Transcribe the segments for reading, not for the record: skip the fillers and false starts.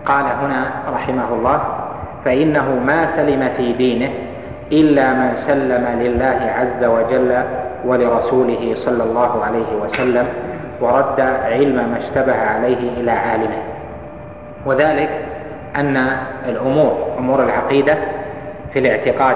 قال هنا رحمه الله: فإنه ما سلم في دينه إلا من سلم لله عز وجل ولرسوله صلى الله عليه وسلم، ورد علم ما اشتبه عليه إلى عالمه. وذلك أن أمور العقيدة في الاعتقاد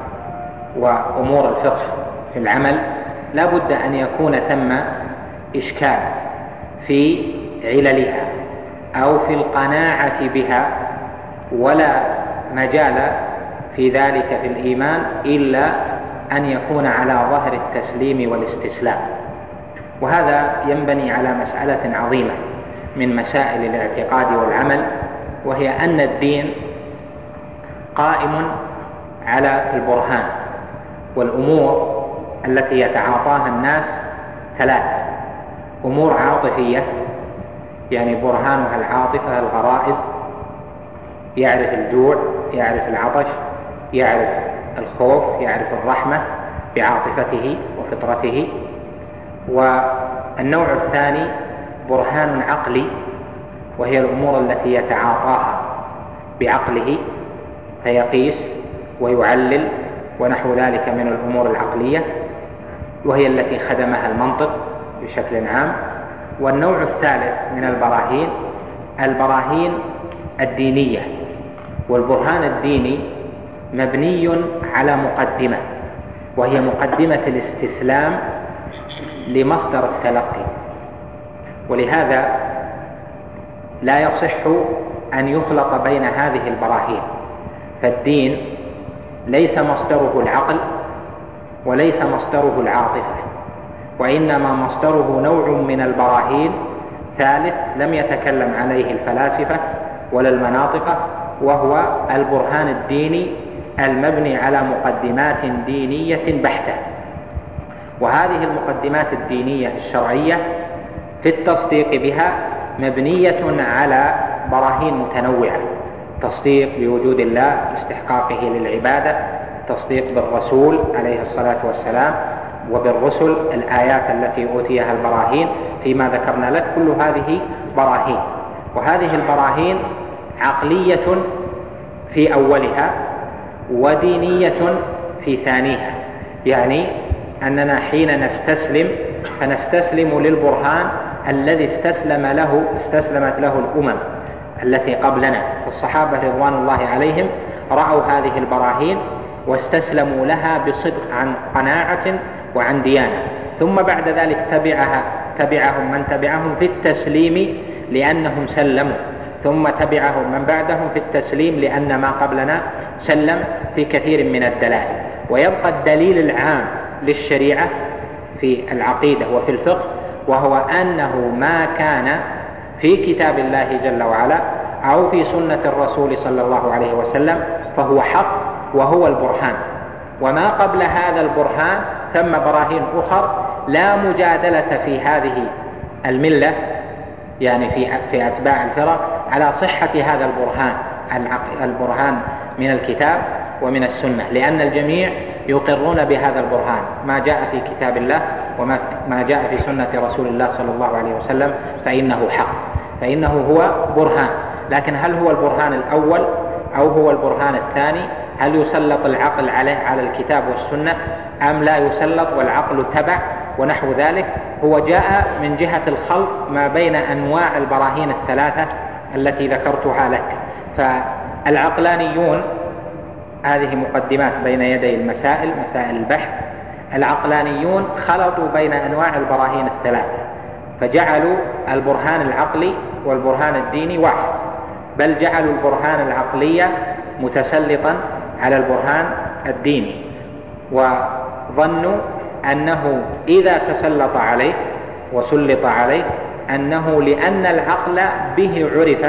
وأمور الفقه في العمل لا بد أن يكون ثم إشكال في عللها أو في القناعة بها، ولا مجال في ذلك في الإيمان إلا أن يكون على ظهر التسليم والاستسلام. وهذا ينبني على مسألة عظيمة من مسائل الاعتقاد والعمل، وهي أن الدين قائم على البرهان. والأمور التي يتعاطاها الناس ثلاثة: أمور عاطفية، يعني برهانها العاطفة الغرائز، يعرف الجوع، يعرف العطش، يعرف الخوف، يعرف الرحمة بعاطفته وفطرته. والنوع الثاني برهان عقلي، وهي الأمور التي يتعاطاها بعقله فيقيس ويعلل ونحو ذلك من الأمور العقلية، وهي التي خدمها المنطق بشكل عام. والنوع الثالث من البراهين الدينية. والبرهان الديني مبني على مقدمة، وهي مقدمة الاستسلام لمصدر التلقي. ولهذا لا يصح أن يخلط بين هذه البراهين، فالدين ليس مصدره العقل وليس مصدره العاطفة، وإنما مصدره نوع من البراهين ثالث لم يتكلم عليه الفلاسفة ولا المناطق، وهو البرهان الديني المبني على مقدمات دينية بحتة. وهذه المقدمات الدينية الشرعية في التصديق بها مبنية على براهين متنوعة: تصديق بوجود الله باستحقاقه للعبادة، تصديق بالرسول عليه الصلاة والسلام، وبالرسل الآيات التي أوتيها البراهين فيما ذكرنا لك. كل هذه براهين، وهذه البراهين عقلية في أولها ودينية في ثانيها. يعني أننا حين نستسلم فنستسلم للبرهان الذي استسلمت له الأمم التي قبلنا. الصحابة رضوان الله عليهم رأوا هذه البراهين واستسلموا لها بصدق عن قناعة وعن ديانة، ثم بعد ذلك تبعهم من تبعهم في التسليم لأنهم سلموا، ثم تبعهم من بعدهم في التسليم لأن ما قبلنا سلم في كثير من الدلائل. ويبقى الدليل العام للشريعة في العقيدة وفي الفقه، وهو أنه ما كان في كتاب الله جل وعلا أو في سنة الرسول صلى الله عليه وسلم فهو حق وهو البرهان. وما قبل هذا البرهان ثم براهين أخر لا مجادلة في هذه الملة، يعني في أتباع الفرق، على صحة هذا البرهان من الكتاب ومن السنة، لأن الجميع يقرون بهذا البرهان. ما جاء في كتاب الله وما جاء في سنة رسول الله صلى الله عليه وسلم فإنه حق، فإنه هو برهان. لكن هل هو البرهان الأول أو هو البرهان الثاني؟ هل يسلط العقل عليه على الكتاب والسنة أم لا يسلط والعقل تبع ونحو ذلك؟ هو جاء من جهة الخلط ما بين أنواع البراهين الثلاثة التي ذكرتها لك. فالعقلانيون، هذه مقدمات بين يدي مسائل البحث، العقلانيون خلطوا بين أنواع البراهين الثلاثة فجعلوا البرهان العقلي والبرهان الديني واحد، بل جعلوا البرهان العقلي متسلطا على البرهان الديني، وظنوا أنه إذا تسلط عليه وسلط عليه أنه لأن العقل به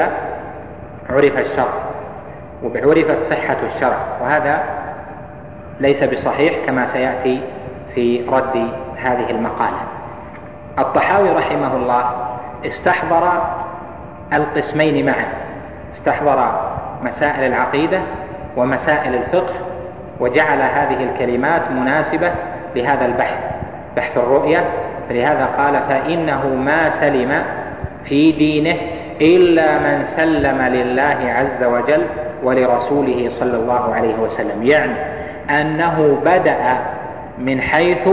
عرف الشرع وعرفت صحة الشرع، وهذا ليس بصحيح كما سيأتي في رد هذه المقالة. الطحاوي رحمه الله استحضر القسمين معا، استحضر مسائل العقيدة ومسائل الفقه، وجعل هذه الكلمات مناسبة لهذا البحث، بحث الرؤية. فلهذا قال: فإنه ما سلم في دينه إلا من سلم لله عز وجل ولرسوله صلى الله عليه وسلم، يعني أنه بدأ من حيث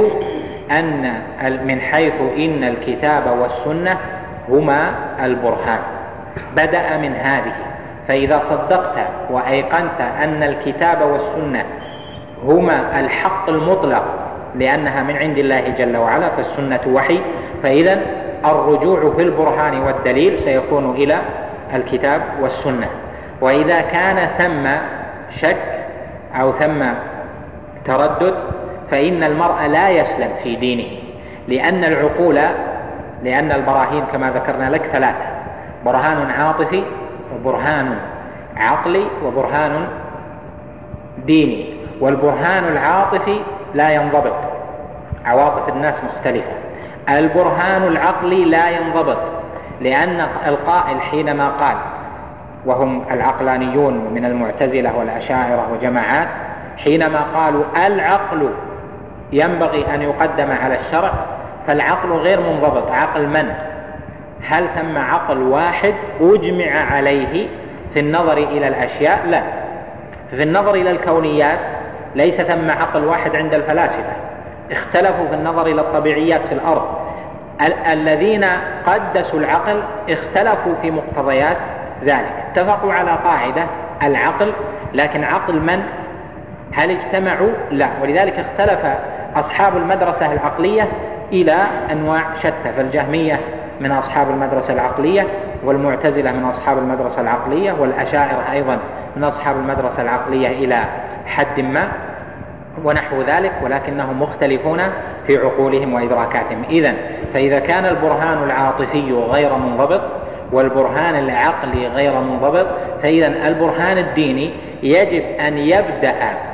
إن الكتاب والسنة هما البرهان، بدأ من هذه. فإذا صدقت وأيقنت أن الكتاب والسنة هما الحق المطلق لأنها من عند الله جل وعلا، فالسنة وحي، فإذا الرجوع في البرهان والدليل سيكون إلى الكتاب والسنة. وإذا كان ثم شك أو ثم تردد فإن المرء لا يسلم في دينه، لأن البراهين كما ذكرنا لك ثلاثة: برهان عاطفي، وبرهان عقلي، وبرهان ديني. والبرهان العاطفي لا ينضبط، عواطف الناس مختلفة. البرهان العقلي لا ينضبط، لأن القائل حينما قال، وهم العقلانيون من المعتزلة والأشاعرة وجماعات، حينما قالوا العقل ينبغي أن يقدم على الشرع، فالعقل غير منضبط. عقل من؟ هل ثم عقل واحد أجمع عليه في النظر إلى الأشياء؟ لا. في النظر إلى الكونيات ليس ثم عقل واحد عند الفلاسفة، اختلفوا في النظر إلى الطبيعيات في الأرض. الذين قدسوا العقل اختلفوا في مقتضيات ذلك، اتفقوا على قاعدة العقل، لكن عقل من؟ هل اجتمعوا؟ لا. ولذلك اختلف أصحاب المدرسة العقلية إلى أنواع شتى، فالجهمية من أصحاب المدرسة العقلية، والمعتزلة من أصحاب المدرسة العقلية، والأشاعرة أيضا من أصحاب المدرسة العقلية إلى حد ما ونحو ذلك، ولكنهم مختلفون في عقولهم وإدراكاتهم. فإذا كان البرهان العاطفي غير منضبط والبرهان العقلي غير منضبط، فإذا البرهان الديني يجب أن يبدأ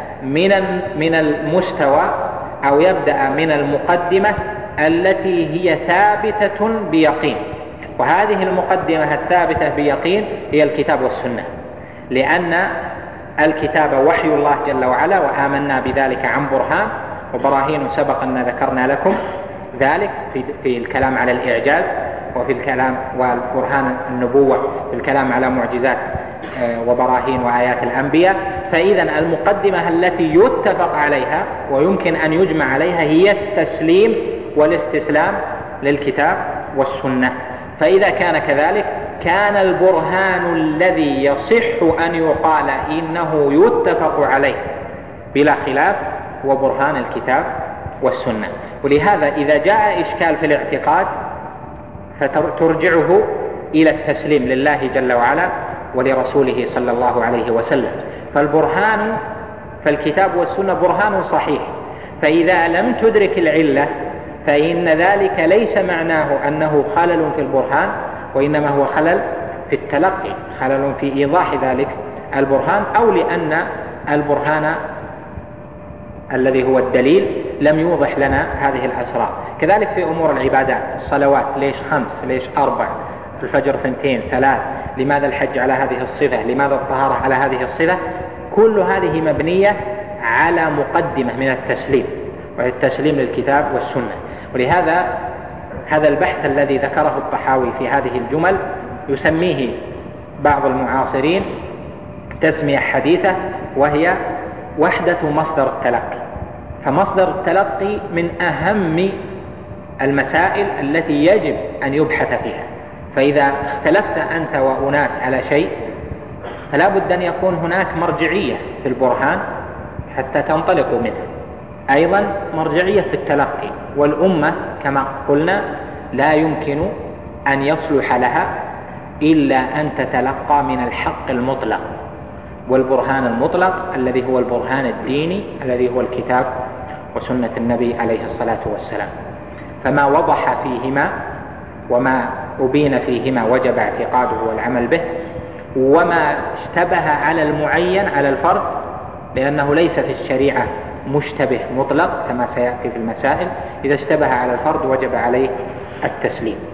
من المستوى أو يبدأ من المقدمة التي هي ثابتة بيقين، وهذه المقدمة الثابتة بيقين هي الكتاب والسنة، لأن الكتاب وحي الله جل وعلا، وآمنا بذلك عن برهان، وبراهين سبق أن ذكرنا لكم ذلك في الكلام على الإعجاز، وفي الكلام وبرهان النبوة في الكلام على معجزات وبراهين وآيات الأنبياء. فإذا المقدمة التي يتفق عليها ويمكن أن يجمع عليها هي التسليم والاستسلام للكتاب والسنة. فإذا كان كذلك كان البرهان الذي يصح أن يقال إنه يتفق عليه بلا خلاف هو برهان الكتاب والسنة. ولهذا إذا جاء إشكال في الاعتقاد فترجعه إلى التسليم لله جل وعلا ولرسوله صلى الله عليه وسلم. فالكتاب والسنة برهان صحيح، فإذا لم تدرك العلة فإن ذلك ليس معناه أنه خلل في البرهان، وإنما هو خلل في التلقي، خلل في إيضاح ذلك البرهان، أو لأن البرهان الذي هو الدليل لم يوضح لنا هذه الأسرار. كذلك في أمور العبادات، الصلوات ليش 5 ليش 4، الفجر 2 3، لماذا الحج على هذه الصفة، لماذا الطهارة على هذه الصفة، كل هذه مبنية على مقدمة من التسليم، وهي التسليم للكتاب والسنة. ولهذا هذا البحث الذي ذكره الطحاوي في هذه الجمل يسميه بعض المعاصرين تسمية حديثة، وهي وحدة مصدر التلقي. فمصدر التلقي من أهم المسائل التي يجب أن يبحث فيها. فإذا اختلفت أنت وأناس على شيء فلا بد أن يكون هناك مرجعية في البرهان حتى تنطلقوا منه، أيضا مرجعية في التلقي. والأمة كما قلنا لا يمكن أن يصلح لها إلا أن تتلقى من الحق المطلق والبرهان المطلق الذي هو البرهان الديني الذي هو الكتاب وسنة النبي عليه الصلاة والسلام. فما وضح فيهما وما أبين فيهما وجب اعتقاده والعمل به، وما اشتبه على المعين على الفرد، لأنه ليس في الشريعة مشتبه مطلق كما سيأتي في المسائل، إذا اشتبه على الفرد وجب عليه التسليم.